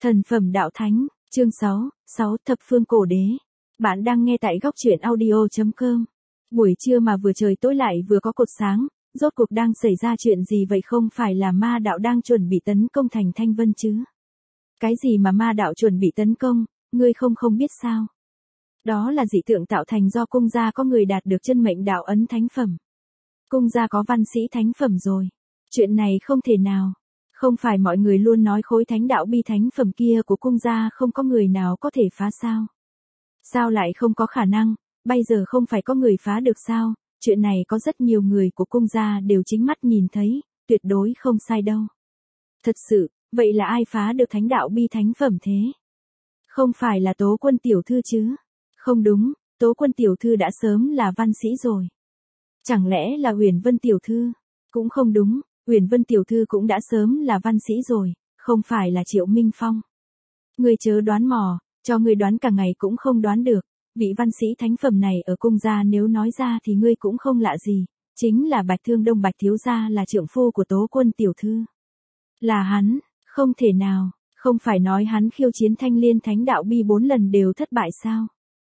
Thần phẩm đạo thánh, chương 6, thập phương cổ đế. Bạn đang nghe tại góc truyện audio.com. Buổi trưa mà vừa trời tối lại vừa có cột sáng, rốt cuộc đang xảy ra chuyện gì vậy? Không phải là ma đạo đang chuẩn bị tấn công thành Thanh Vân chứ? Cái gì mà ma đạo chuẩn bị tấn công, ngươi không biết sao? Đó là dị tượng tạo thành do cung gia có người đạt được chân mệnh đạo ấn thánh phẩm. Cung gia có văn sĩ thánh phẩm rồi. Chuyện này không thể nào. Không phải mọi người luôn nói khối thánh đạo bi thánh phẩm kia của cung gia không có người nào có thể phá sao? Sao lại không có khả năng, bây giờ không phải có người phá được sao? Chuyện này có rất nhiều người của cung gia đều chính mắt nhìn thấy, tuyệt đối không sai đâu. Thật sự, vậy là ai phá được thánh đạo bi thánh phẩm thế? Không phải là Tố Quân tiểu thư chứ? Không đúng, Tố Quân tiểu thư đã sớm là văn sĩ rồi. Chẳng lẽ là Huyền Vân tiểu thư? Cũng không đúng. Huyền Vân tiểu thư cũng đã sớm là văn sĩ rồi, không phải là Triệu Minh Phong. Ngươi chớ đoán mò, cho ngươi đoán cả ngày cũng không đoán được, vị văn sĩ thánh phẩm này ở cung gia nếu nói ra thì ngươi cũng không lạ gì, chính là Bạch Thương Đông Bạch thiếu gia, là trượng phu của Tố Quân tiểu thư. Là hắn, không thể nào, không phải nói hắn khiêu chiến Thanh Liên thánh đạo bi 4 lần đều thất bại sao?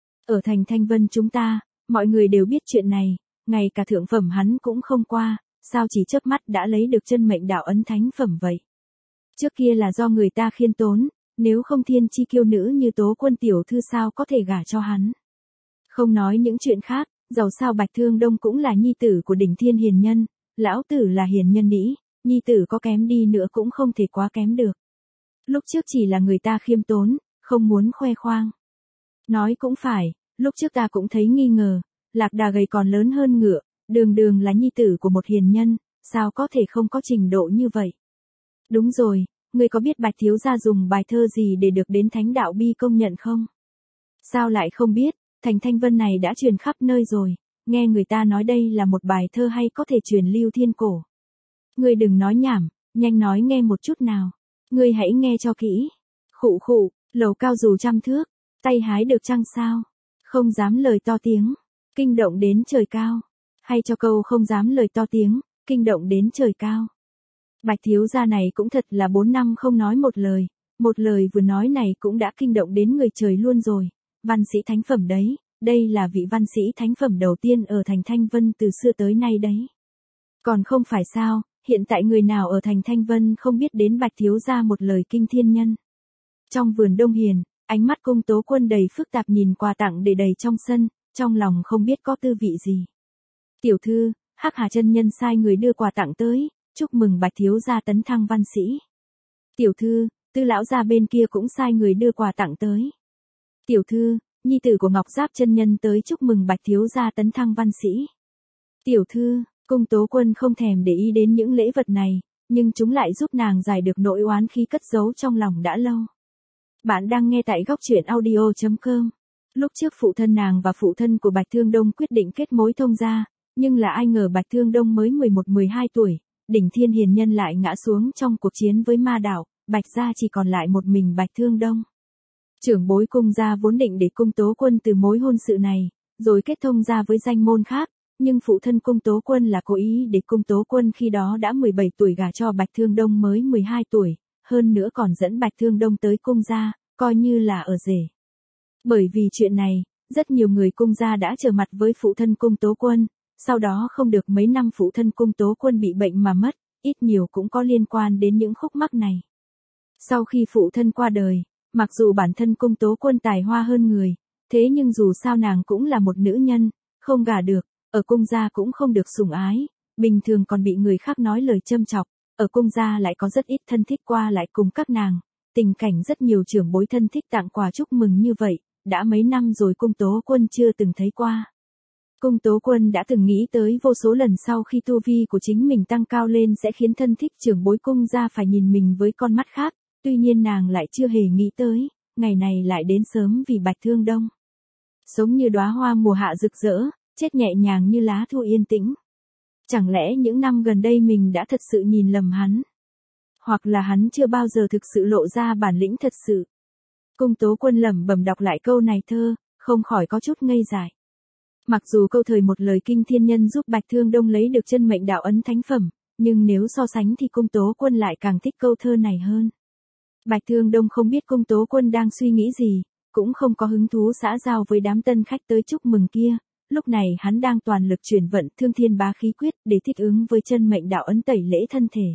Ở thành Thanh Vân chúng ta, mọi người đều biết chuyện này, ngay cả thượng phẩm hắn cũng không qua. Sao chỉ chớp mắt đã lấy được chân mệnh đạo ấn thánh phẩm vậy? Trước kia là do người ta khiêm tốn, nếu không thiên chi kiêu nữ như Tố Quân tiểu thư sao có thể gả cho hắn. Không nói những chuyện khác, dầu sao Bạch Thương Đông cũng là nhi tử của đỉnh thiên hiền nhân, lão tử là hiền nhân nĩ, nhi tử có kém đi nữa cũng không thể quá kém được. Lúc trước chỉ là người ta khiêm tốn, không muốn khoe khoang. Nói cũng phải, lúc trước ta cũng thấy nghi ngờ, lạc đà gầy còn lớn hơn ngựa. Đường là nhi tử của một hiền nhân, sao có thể không có trình độ như vậy? Đúng rồi, ngươi có biết Bạch thiếu gia dùng bài thơ gì để được đến thánh đạo bi công nhận không? Sao lại không biết, thành Thanh Vân này đã truyền khắp nơi rồi, nghe người ta nói đây là một bài thơ hay có thể truyền lưu thiên cổ. Ngươi đừng nói nhảm, nhanh nói nghe một chút nào. Ngươi hãy nghe cho kỹ. Khụ khụ, lầu cao dù trăm thước, tay hái được trăng sao? Không dám lời to tiếng, kinh động đến trời cao. Hay cho câu không dám lời to tiếng, kinh động đến trời cao. Bạch thiếu gia này cũng thật là 4 năm không nói một lời vừa nói này cũng đã kinh động đến người trời luôn rồi. Văn sĩ thánh phẩm đấy, đây là vị văn sĩ thánh phẩm đầu tiên ở thành Thanh Vân từ xưa tới nay đấy. Còn không phải sao, hiện tại người nào ở thành Thanh Vân không biết đến Bạch thiếu gia một lời kinh thiên nhân. Trong vườn Đông Hiền, ánh mắt cung Tố Quân đầy phức tạp nhìn quà tặng để đầy trong sân, trong lòng không biết có tư vị gì. Tiểu thư, Hắc Hà chân nhân sai người đưa quà tặng tới, chúc mừng Bạch thiếu gia tấn thăng văn sĩ. Tiểu thư, Tư lão gia bên kia cũng sai người đưa quà tặng tới. Tiểu thư, nhi tử của Ngọc Giáp chân nhân tới chúc mừng Bạch thiếu gia tấn thăng văn sĩ. Tiểu thư, cung Tố Quân không thèm để ý đến những lễ vật này, nhưng chúng lại giúp nàng giải được nỗi oán khí cất giấu trong lòng đã lâu. Bạn đang nghe tại góc truyện audio.com. Lúc trước phụ thân nàng và phụ thân của Bạch Thương Đông quyết định kết mối thông gia. Nhưng là ai ngờ Bạch Thương Đông mới 11-12 tuổi, đỉnh thiên hiền nhân lại ngã xuống trong cuộc chiến với ma đạo, Bạch gia chỉ còn lại một mình Bạch Thương Đông. Trưởng bối cung gia vốn định để cung Tố Quân từ mối hôn sự này, rồi kết thông gia với danh môn khác, nhưng phụ thân cung Tố Quân là cố ý để cung Tố Quân khi đó đã 17 tuổi gả cho Bạch Thương Đông mới 12 tuổi, hơn nữa còn dẫn Bạch Thương Đông tới cung gia, coi như là ở rể. Bởi vì chuyện này, rất nhiều người cung gia đã trở mặt với phụ thân cung Tố Quân. Sau đó không được mấy năm phụ thân cung Tố Quân bị bệnh mà mất, ít nhiều cũng có liên quan đến những khúc mắc này. Sau khi phụ thân qua đời, mặc dù bản thân cung Tố Quân tài hoa hơn người, thế nhưng dù sao nàng cũng là một nữ nhân, không gả được, ở cung gia cũng không được sủng ái, bình thường còn bị người khác nói lời châm chọc, ở cung gia lại có rất ít thân thích qua lại cùng các nàng, tình cảnh rất nhiều trưởng bối thân thích tặng quà chúc mừng như vậy, đã mấy năm rồi cung Tố Quân chưa từng thấy qua. Cung Tố Quân đã từng nghĩ tới vô số lần sau khi tu vi của chính mình tăng cao lên sẽ khiến thân thích trưởng bối cung gia phải nhìn mình với con mắt khác, tuy nhiên nàng lại chưa hề nghĩ tới, ngày này lại đến sớm vì Bạch Thương Đông. Sống như đóa hoa mùa hạ rực rỡ, chết nhẹ nhàng như lá thu yên tĩnh. Chẳng lẽ những năm gần đây mình đã thật sự nhìn lầm hắn? Hoặc là hắn chưa bao giờ thực sự lộ ra bản lĩnh thật sự? Cung Tố Quân lẩm bẩm đọc lại câu này thơ, không khỏi có chút ngây dại. Mặc dù câu thời một lời kinh thiên nhân giúp Bạch Thương Đông lấy được chân mệnh đạo ấn thánh phẩm, nhưng nếu so sánh thì cung Tố Quân lại càng thích câu thơ này hơn. Bạch Thương Đông không biết Cung Tố Quân đang suy nghĩ gì, cũng không có hứng thú xã giao với đám tân khách tới chúc mừng kia. Lúc này hắn đang toàn lực chuyển vận Thương Thiên Bá Khí Quyết để thích ứng với chân mệnh đạo ấn tẩy lễ thân thể.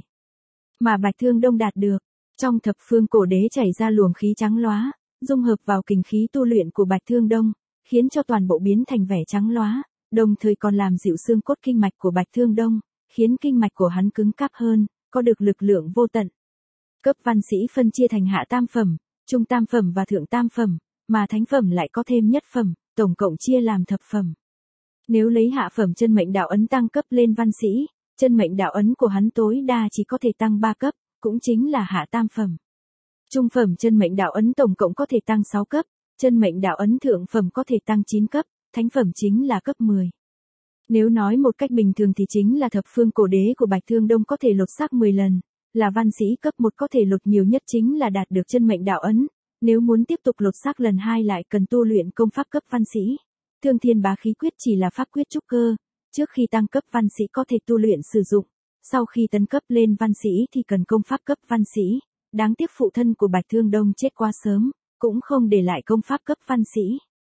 Mà Bạch Thương Đông đạt được, trong thập phương cổ đế chảy ra luồng khí trắng lóa, dung hợp vào kình khí tu luyện của Bạch Thương Đông, khiến cho toàn bộ biến thành vẻ trắng lóa, đồng thời còn làm dịu xương cốt kinh mạch của Bạch Thương Đông, khiến kinh mạch của hắn cứng cáp hơn, có được lực lượng vô tận. Cấp văn sĩ phân chia thành hạ tam phẩm, trung tam phẩm và thượng tam phẩm, mà thánh phẩm lại có thêm nhất phẩm, tổng cộng chia làm thập phẩm. Nếu lấy hạ phẩm chân mệnh đạo ấn tăng cấp lên văn sĩ, chân mệnh đạo ấn của hắn tối đa chỉ có thể tăng 3 cấp, cũng chính là hạ tam phẩm. Trung phẩm chân mệnh đạo ấn tổng cộng có thể tăng 6 cấp, chân mệnh đạo ấn thượng phẩm có thể tăng 9 cấp, thánh phẩm chính là cấp 10. Nếu nói một cách bình thường thì chính là thập phương cổ đế của Bạch Thương Đông có thể lột xác 10 lần, là văn sĩ cấp 1 có thể lột nhiều nhất chính là đạt được chân mệnh đạo ấn, nếu muốn tiếp tục lột xác lần 2 lại cần tu luyện công pháp cấp văn sĩ. Thương Thiên Bá Khí Quyết chỉ là pháp quyết trúc cơ, trước khi tăng cấp văn sĩ có thể tu luyện sử dụng, sau khi tấn cấp lên văn sĩ thì cần công pháp cấp văn sĩ. Đáng tiếc phụ thân của Bạch Thương Đông chết quá sớm, cũng không để lại công pháp cấp văn sĩ.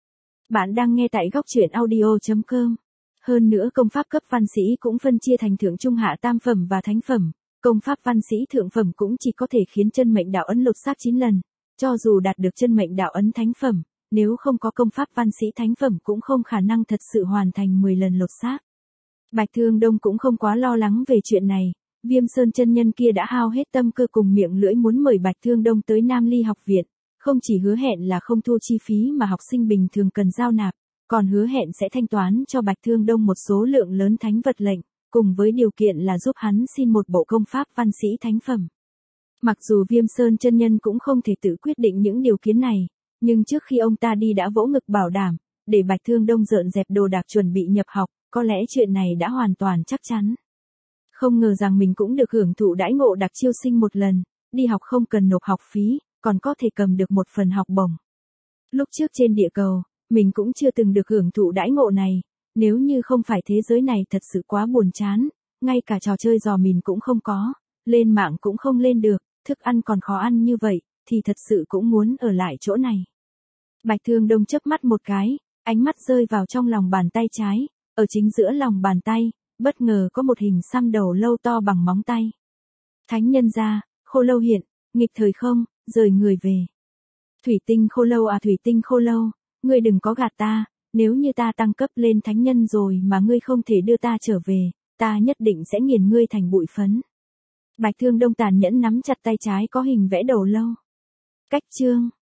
Bạn đang nghe tại góc truyện audio.com. Hơn nữa công pháp cấp văn sĩ cũng phân chia thành thượng trung hạ tam phẩm và thánh phẩm. Công pháp văn sĩ thượng phẩm cũng chỉ có thể khiến chân mệnh đạo ấn lột xác 9 lần. Cho dù đạt được chân mệnh đạo ấn thánh phẩm, nếu không có công pháp văn sĩ thánh phẩm cũng không khả năng thật sự hoàn thành 10 lần lột xác. Bạch Thương Đông cũng không quá lo lắng về chuyện này. Viêm Sơn chân nhân kia đã hao hết tâm cơ cùng miệng lưỡi muốn mời Bạch Thương Đông tới Nam Ly học viện, không chỉ hứa hẹn là không thu chi phí mà học sinh bình thường cần giao nạp, còn hứa hẹn sẽ thanh toán cho Bạch Thương Đông một số lượng lớn thánh vật lệnh, cùng với điều kiện là giúp hắn xin một bộ công pháp văn sĩ thánh phẩm. Mặc dù Viêm Sơn chân nhân cũng không thể tự quyết định những điều kiến này, nhưng trước khi ông ta đi đã vỗ ngực bảo đảm, để Bạch Thương Đông dọn dẹp đồ đạc chuẩn bị nhập học, có lẽ chuyện này đã hoàn toàn chắc chắn. Không ngờ rằng mình cũng được hưởng thụ đãi ngộ đặc chiêu sinh một lần, đi học không cần nộp học phí, còn có thể cầm được một phần học bổng. Lúc trước trên địa cầu, mình cũng chưa từng được hưởng thụ đãi ngộ này, nếu như không phải thế giới này thật sự quá buồn chán, ngay cả trò chơi dò mìn cũng không có, lên mạng cũng không lên được, thức ăn còn khó ăn như vậy, thì thật sự cũng muốn ở lại chỗ này. Bạch Thương Đông chớp mắt một cái, ánh mắt rơi vào trong lòng bàn tay trái, ở chính giữa lòng bàn tay, bất ngờ có một hình xăm đầu lâu to bằng móng tay. Thánh nhân ra, Khô Lâu hiện, nghịch thời không, rời người về. Thủy tinh Khô Lâu à, thủy tinh Khô Lâu, ngươi đừng có gạt ta, nếu như ta tăng cấp lên thánh nhân rồi mà ngươi không thể đưa ta trở về, ta nhất định sẽ nghiền ngươi thành bụi phấn. Bạch Thương Đông tàn nhẫn nắm chặt tay trái có hình vẽ đầu lâu. Cách chương